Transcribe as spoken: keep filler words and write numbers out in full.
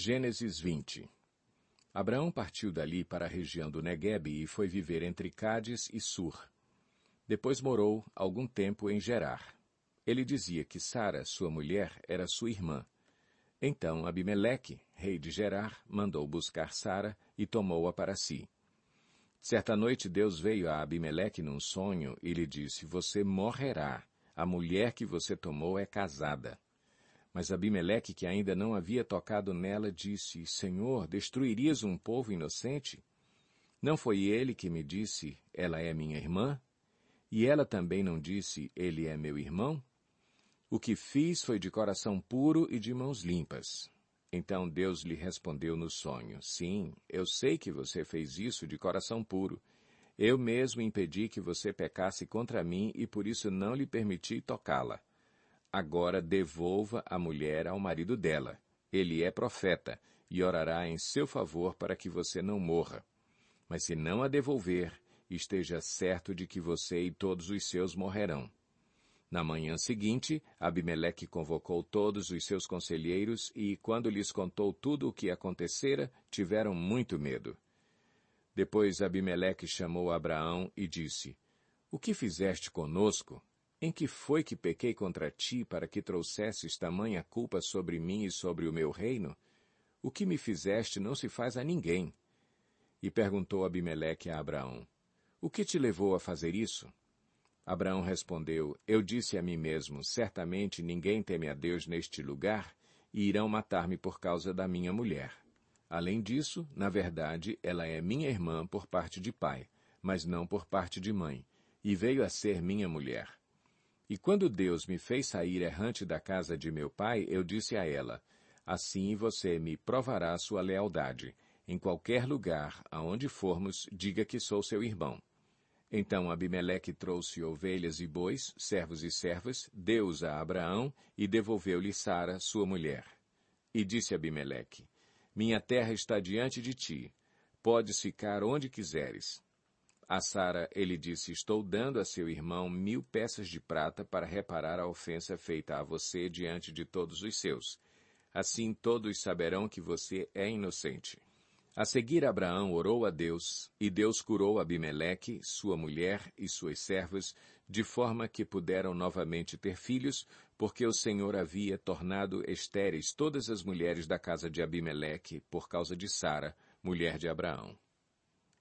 Gênesis vinte. Abraão partiu dali para a região do Neguebe e foi viver entre Cádiz e Sur. Depois morou algum tempo em Gerar. Ele dizia que Sara, sua mulher, era sua irmã. Então Abimeleque, rei de Gerar, mandou buscar Sara e tomou-a para si. Certa noite Deus veio a Abimeleque num sonho e lhe disse: Você morrerá. A mulher que você tomou é casada. Mas Abimeleque, que ainda não havia tocado nela, disse: Senhor, destruirias um povo inocente? Não foi ele que me disse: ela é minha irmã? E ela também não disse: ele é meu irmão? O que fiz foi de coração puro e de mãos limpas. Então Deus lhe respondeu no sonho: Sim, eu sei que você fez isso de coração puro. Eu mesmo impedi que você pecasse contra mim e por isso não lhe permiti tocá-la. Agora devolva a mulher ao marido dela. Ele é profeta e orará em seu favor para que você não morra. Mas se não a devolver, esteja certo de que você e todos os seus morrerão. Na manhã seguinte, Abimeleque convocou todos os seus conselheiros e, quando lhes contou tudo o que acontecera, tiveram muito medo. Depois Abimeleque chamou Abraão e disse: O que fizeste conosco? Em que foi que pequei contra ti para que trouxesses tamanha culpa sobre mim e sobre o meu reino? O que me fizeste não se faz a ninguém. E perguntou Abimeleque a Abraão: O que te levou a fazer isso? Abraão respondeu: Eu disse a mim mesmo: certamente ninguém teme a Deus neste lugar, e irão matar-me por causa da minha mulher. Além disso, na verdade, ela é minha irmã por parte de pai, mas não por parte de mãe, e veio a ser minha mulher. E quando Deus me fez sair errante da casa de meu pai, eu disse a ela: Assim você me provará sua lealdade. Em qualquer lugar aonde formos, diga que sou seu irmão. Então Abimeleque trouxe ovelhas e bois, servos e servas, deu-os a Abraão e devolveu-lhe Sara, sua mulher. E disse Abimeleque: Minha terra está diante de ti. Podes ficar onde quiseres. A Sara ele disse: Estou dando a seu irmão mil peças de prata para reparar a ofensa feita a você diante de todos os seus. Assim todos saberão que você é inocente. A seguir Abraão orou a Deus, e Deus curou Abimeleque, sua mulher e suas servas, de forma que puderam novamente ter filhos, porque o Senhor havia tornado estéreis todas as mulheres da casa de Abimeleque por causa de Sara, mulher de Abraão.